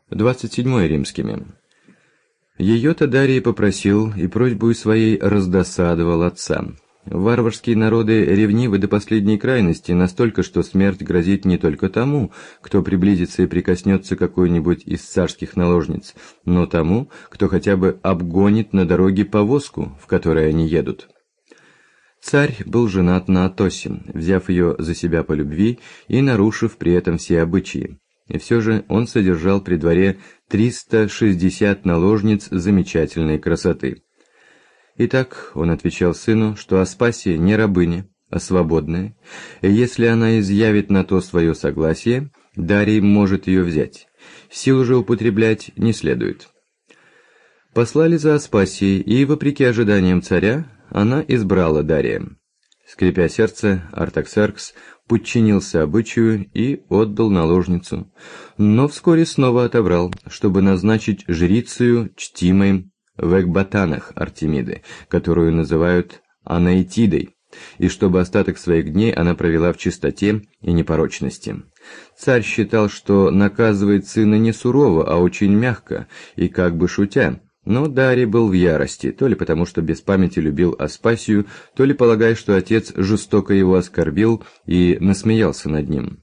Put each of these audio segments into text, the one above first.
27 римскими. Ее-то Дарий попросил и просьбой своей раздосадовал отца. Варварские народы ревнивы до последней крайности, настолько, что смерть грозит не только тому, кто приблизится и прикоснется к какой-нибудь из царских наложниц, но тому, кто хотя бы обгонит на дороге повозку, в которой они едут. Царь был женат на Атосе, взяв ее за себя по любви и нарушив при этом все обычаи. И все же он содержал при дворе 360 наложниц замечательной красоты. Итак, он отвечал сыну, что Аспасия не рабыня, а свободная, и если она изъявит на то свое согласие, Дарий может ее взять. Силу же употреблять не следует. Послали за Аспасией, и, вопреки ожиданиям царя, она избрала Дария. Скрипя сердце, Артаксеркс подчинился обычаю и отдал наложницу, но вскоре снова отобрал, чтобы назначить жрицею чтимой в Экбатанах Артемиды, которую называют Анаитидой, и чтобы остаток своих дней она провела в чистоте и непорочности. Царь считал, что наказывает сына не сурово, а очень мягко и как бы шутя. Но Дарий был в ярости, то ли потому, что без памяти любил Аспасию, то ли полагая, что отец жестоко его оскорбил и насмеялся над ним.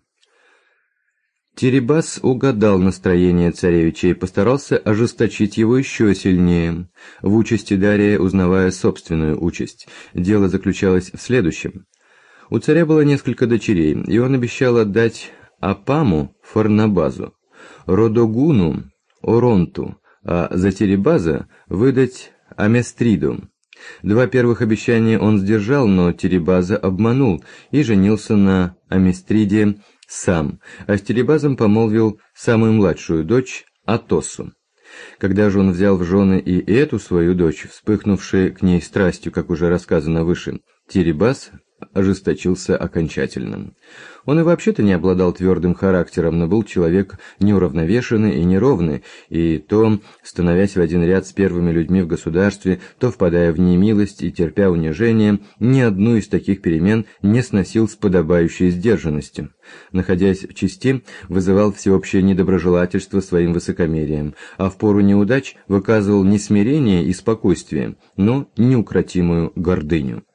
Тирибас угадал настроение царевича и постарался ожесточить его еще сильнее, в участи Дария узнавая собственную участь. Дело заключалось в следующем. У царя было несколько дочерей, и он обещал отдать Апаму Фарнабазу, Родогуну Оронту, а за Тирибаза выдать Аместриду. Два первых обещания он сдержал, но Тирибаза обманул и женился на Аместриде сам, а с Тирибазом помолвил самую младшую дочь Атосу. Когда же он взял в жены и эту свою дочь, вспыхнувшей к ней страстью, как уже рассказано выше, Тирибаз ожесточился окончательно. Он и вообще-то не обладал твердым характером, но был человек неуравновешенный и неровный, и то, становясь в один ряд с первыми людьми в государстве, то впадая в немилость и терпя унижение, ни одну из таких перемен не сносил с подобающей сдержанностью. Находясь в чести, вызывал всеобщее недоброжелательство своим высокомерием, а в пору неудач выказывал не смирение и спокойствие, но неукротимую гордыню.